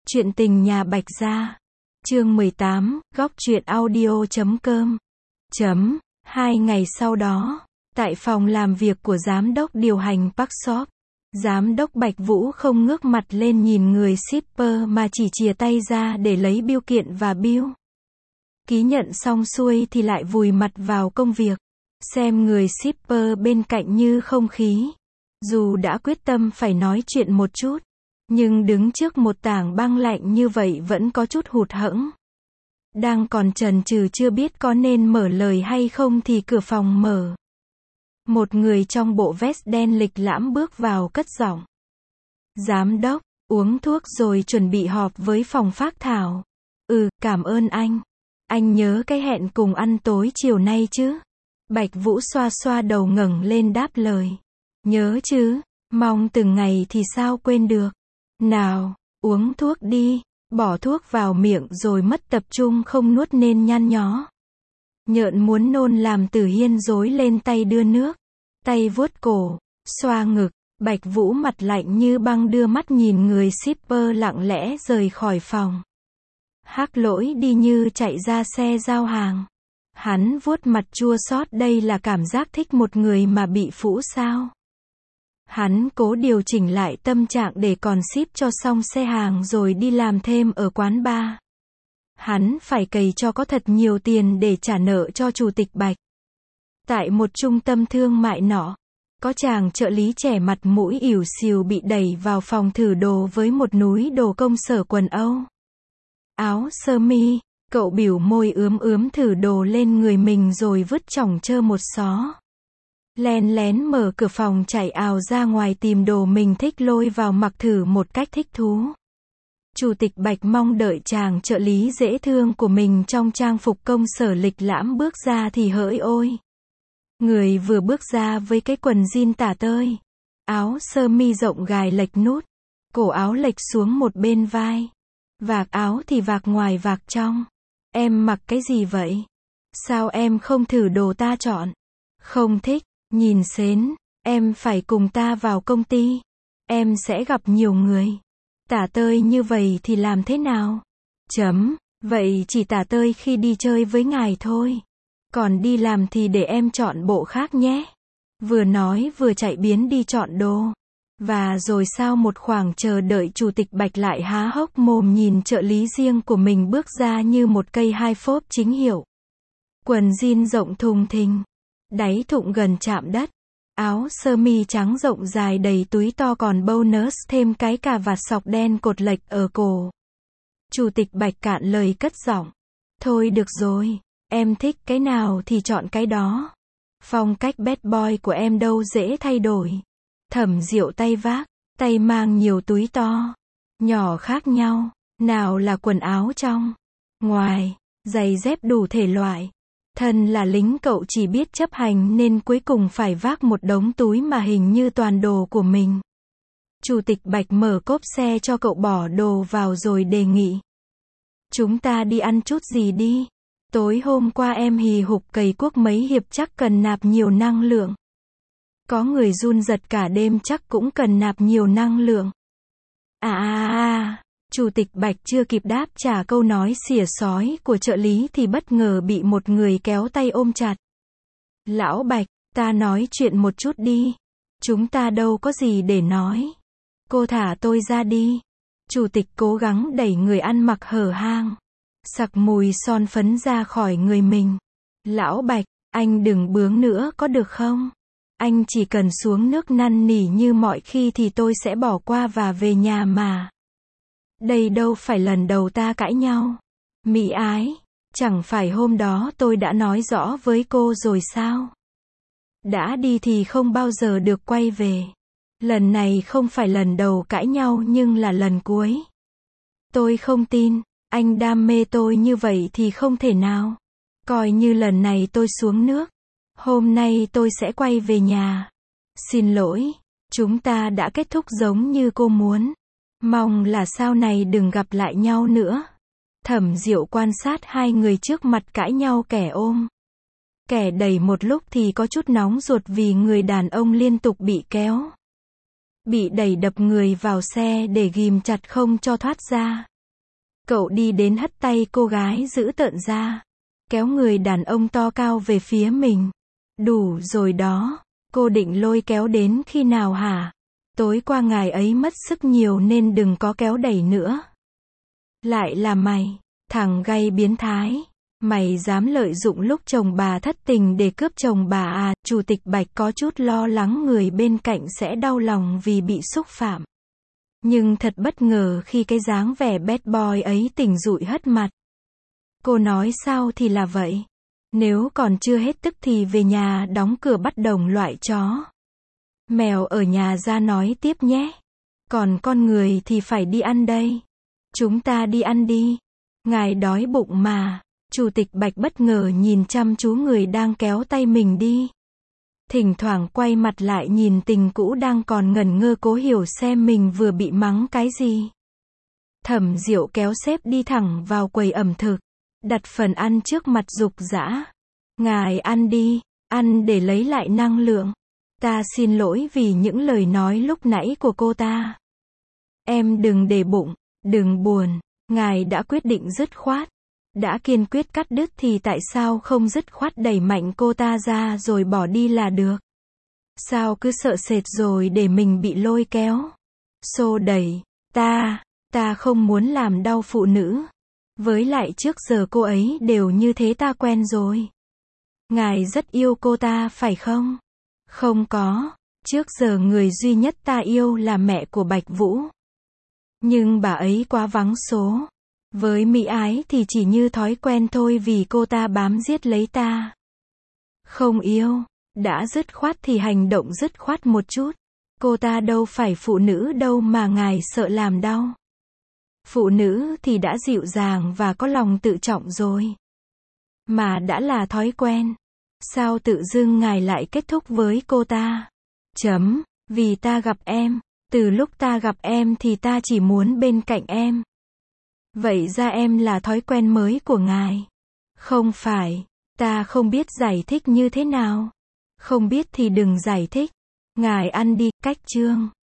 Chuyện tình nhà Bạch Gia. Chương 18, góc truyện audio.com. 2 ngày sau đó, tại phòng làm việc của giám đốc điều hành Park Shop, giám đốc Bạch Vũ không ngước mặt lên nhìn người shipper mà chỉ chìa tay ra để lấy bưu kiện và bill. Ký nhận xong xuôi thì lại vùi mặt vào công việc, xem người shipper bên cạnh như không khí. Dù đã quyết tâm phải nói chuyện một chút, nhưng đứng trước một tảng băng lạnh như vậy vẫn có chút hụt hẫng. Đang còn chần chừ chưa biết có nên mở lời hay không thì cửa phòng mở. Một người trong bộ vest đen lịch lãm bước vào cất giọng. Giám đốc, uống thuốc rồi chuẩn bị họp với phòng phác thảo. Cảm ơn anh. Anh nhớ cái hẹn cùng ăn tối chiều nay chứ? Bạch Vũ xoa xoa đầu ngẩng lên đáp lời. Nhớ chứ, mong từng ngày thì sao quên được. Nào, uống thuốc đi. Bỏ thuốc vào miệng rồi mất tập trung không nuốt nên nhăn nhó. Nhợn muốn nôn làm Tử Hiên rối lên tay đưa nước. Tay vuốt cổ, xoa ngực. Bạch Vũ mặt lạnh như băng đưa mắt nhìn người shipper lặng lẽ rời khỏi phòng. Hắc Lỗi đi như chạy ra xe giao hàng. Hắn vuốt mặt chua xót, đây là cảm giác thích một người mà bị phũ sao? Hắn cố điều chỉnh lại tâm trạng để còn ship cho xong xe hàng rồi đi làm thêm ở quán bar. Hắn phải cày cho có thật nhiều tiền để trả nợ cho chủ tịch Bạch. Tại một trung tâm thương mại nọ, có chàng trợ lý trẻ mặt mũi ỉu xìu bị đẩy vào phòng thử đồ với một núi đồ công sở quần Âu, áo sơ mi. Cậu biểu môi ướm thử đồ lên người mình rồi vứt chỏng chơ một xó. Len lén mở cửa phòng chạy ào ra ngoài tìm đồ mình thích lôi vào mặc thử một cách thích thú. Chủ tịch Bạch mong đợi chàng trợ lý dễ thương của mình trong trang phục công sở lịch lãm bước ra thì hỡi ôi. Người vừa bước ra với cái quần jean tả tơi, áo sơ mi rộng gài lệch nút, cổ áo lệch xuống một bên vai. Vạc áo thì vạc ngoài vạc trong. Em mặc cái gì vậy? Sao em không thử đồ ta chọn? Không thích, nhìn sến, em phải cùng ta vào công ty. Em sẽ gặp nhiều người. Tả tơi như vậy thì làm thế nào? Vậy chỉ tả tơi khi đi chơi với ngài thôi. Còn đi làm thì để em chọn bộ khác nhé. Vừa nói vừa chạy biến đi chọn đồ. Và rồi sau một khoảng chờ đợi chủ tịch Bạch lại há hốc mồm nhìn trợ lý riêng của mình bước ra như một cây hai phốp chính hiệu. Quần jean rộng thùng thình, đáy thụng gần chạm đất, áo sơ mi trắng rộng dài đầy túi to còn bonus thêm cái cà vạt sọc đen cột lệch ở cổ. Chủ tịch Bạch cạn lời cất giọng. Thôi được rồi, em thích cái nào thì chọn cái đó. Phong cách bad boy của em đâu dễ thay đổi. Thẩm Diệu tay vác, tay mang nhiều túi to, nhỏ khác nhau, nào là quần áo trong, ngoài, giày dép đủ thể loại. Thân là lính cậu chỉ biết chấp hành nên cuối cùng phải vác một đống túi mà hình như toàn đồ của mình. Chủ tịch Bạch mở cốp xe cho cậu bỏ đồ vào rồi đề nghị. Chúng ta đi ăn chút gì đi. Tối hôm qua em hì hục cày cuốc mấy hiệp chắc cần nạp nhiều năng lượng. Có người run giật cả đêm chắc cũng cần nạp nhiều năng lượng. Chủ tịch Bạch chưa kịp đáp trả câu nói xỉa xói của trợ lý thì bất ngờ bị một người kéo tay ôm chặt. Lão Bạch, ta nói chuyện một chút đi. Chúng ta đâu có gì để nói. Cô thả tôi ra đi. Chủ tịch cố gắng đẩy người ăn mặc hở hang, sặc mùi son phấn ra khỏi người mình. Lão Bạch, anh đừng bướng nữa có được không? Anh chỉ cần xuống nước năn nỉ như mọi khi thì tôi sẽ bỏ qua và về nhà mà. Đây đâu phải lần đầu ta cãi nhau. Mỹ ái, chẳng phải hôm đó tôi đã nói rõ với cô rồi sao? Đã đi thì không bao giờ được quay về. Lần này không phải lần đầu cãi nhau nhưng là lần cuối. Tôi không tin, anh đam mê tôi như vậy thì không thể nào. Coi như lần này tôi xuống nước. Hôm nay tôi sẽ quay về nhà. Xin lỗi, chúng ta đã kết thúc giống như cô muốn. Mong là sau này đừng gặp lại nhau nữa. Thẩm Diệu quan sát hai người trước mặt cãi nhau kẻ ôm, kẻ đẩy một lúc thì có chút nóng ruột vì người đàn ông liên tục bị kéo, bị đẩy đập người vào xe để ghìm chặt không cho thoát ra. Cậu đi đến hất tay cô gái dữ tợn ra, kéo người đàn ông to cao về phía mình. Đủ rồi đó, cô định lôi kéo đến khi nào hả? Tối qua ngài ấy mất sức nhiều nên đừng có kéo đẩy nữa. Lại là mày, thằng gay biến thái. Mày dám lợi dụng lúc chồng bà thất tình để cướp chồng bà à? Chủ tịch Bạch có chút lo lắng người bên cạnh sẽ đau lòng vì bị xúc phạm. Nhưng thật bất ngờ khi cái dáng vẻ bad boy ấy tỉnh dụi hất mặt. Cô nói sao thì là vậy. Nếu còn chưa hết tức thì về nhà đóng cửa bắt đồng loại chó. Mèo ở nhà ra nói tiếp nhé. Còn con người thì phải đi ăn đây. Chúng ta đi ăn đi. Ngài đói bụng mà. Chủ tịch Bạch bất ngờ nhìn chăm chú người đang kéo tay mình đi. Thỉnh thoảng quay mặt lại nhìn tình cũ đang còn ngẩn ngơ cố hiểu xem mình vừa bị mắng cái gì. Thẩm Diệu kéo sếp đi thẳng vào quầy ẩm thực. Đặt phần ăn trước mặt Dục Dã. Ngài ăn đi, ăn để lấy lại năng lượng. Ta xin lỗi vì những lời nói lúc nãy của cô ta. Em đừng để bụng, đừng buồn. Ngài đã quyết định dứt khoát. Đã kiên quyết cắt đứt thì tại sao không dứt khoát đẩy mạnh cô ta ra rồi bỏ đi là được? Sao cứ sợ sệt rồi để mình bị lôi kéo? Xô đẩy, ta không muốn làm đau phụ nữ. Với lại trước giờ cô ấy đều như thế ta quen rồi. Ngài rất yêu cô ta phải không? Không có, trước giờ người duy nhất ta yêu là mẹ của Bạch Vũ. Nhưng bà ấy quá vắng số. Với Mỹ Ái thì chỉ như thói quen thôi vì cô ta bám giết lấy ta. Không yêu, đã dứt khoát thì hành động dứt khoát một chút. Cô ta đâu phải phụ nữ đâu mà ngài sợ làm đau. Phụ nữ thì đã dịu dàng và có lòng tự trọng rồi. Mà đã là thói quen. Sao tự dưng ngài lại kết thúc với cô ta? Vì ta gặp em. Từ lúc ta gặp em thì ta chỉ muốn bên cạnh em. Vậy ra em là thói quen mới của ngài. Không phải, ta không biết giải thích như thế nào. Không biết thì đừng giải thích. Ngài ăn đi, cách chương.